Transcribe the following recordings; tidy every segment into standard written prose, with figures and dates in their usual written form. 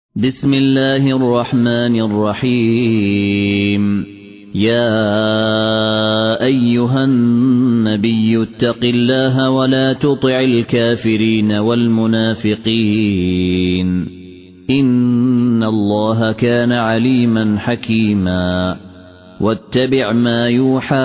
بسم الله الرحمن الرحيم يا أيها النبي اتق الله ولا تطع الكافرين والمنافقين إن الله كان عليما حكيما واتبع ما يوحى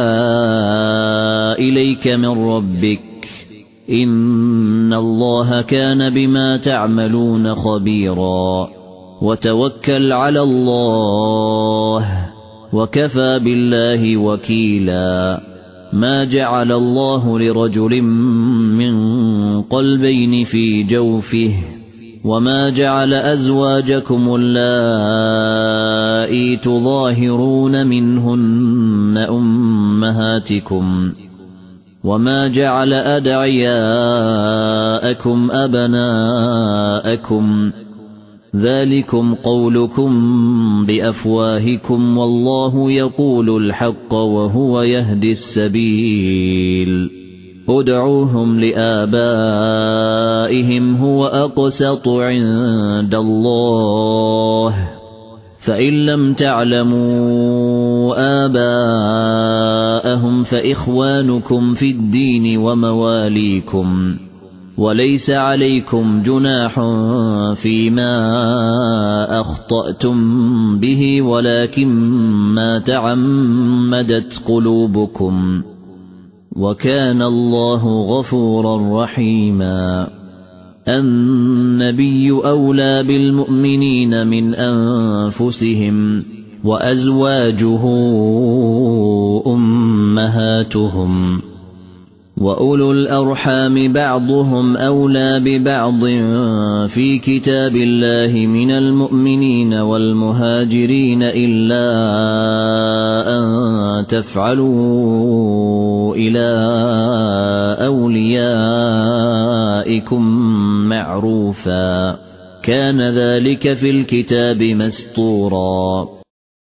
إليك من ربك إن الله كان بما تعملون خبيرا وتوكل على الله وكفى بالله وكيلا ما جعل الله لرجل من قلبين في جوفه وما جعل أزواجكم اللائي تظاهرون منهن أمهاتكم وما جعل أدعياءكم أبناءكم ذلكم قولكم بأفواهكم والله يقول الحق وهو يهدي السبيل ادعوهم لآبائهم هو أقسط عند الله فإن لم تعلموا آباءهم فإخوانكم في الدين ومواليكم وليس عليكم جناح فيما أخطأتم به ولكن ما تعمدت قلوبكم وكان الله غفورا رحيما النبي أولى بالمؤمنين من أنفسهم وأزواجه أمهاتهم وأولو الأرحام بعضهم أولى ببعض في كتاب الله من المؤمنين والمهاجرين إلا أن تفعلوا إلى أوليائكم معروفا كان ذلك في الكتاب مسطورا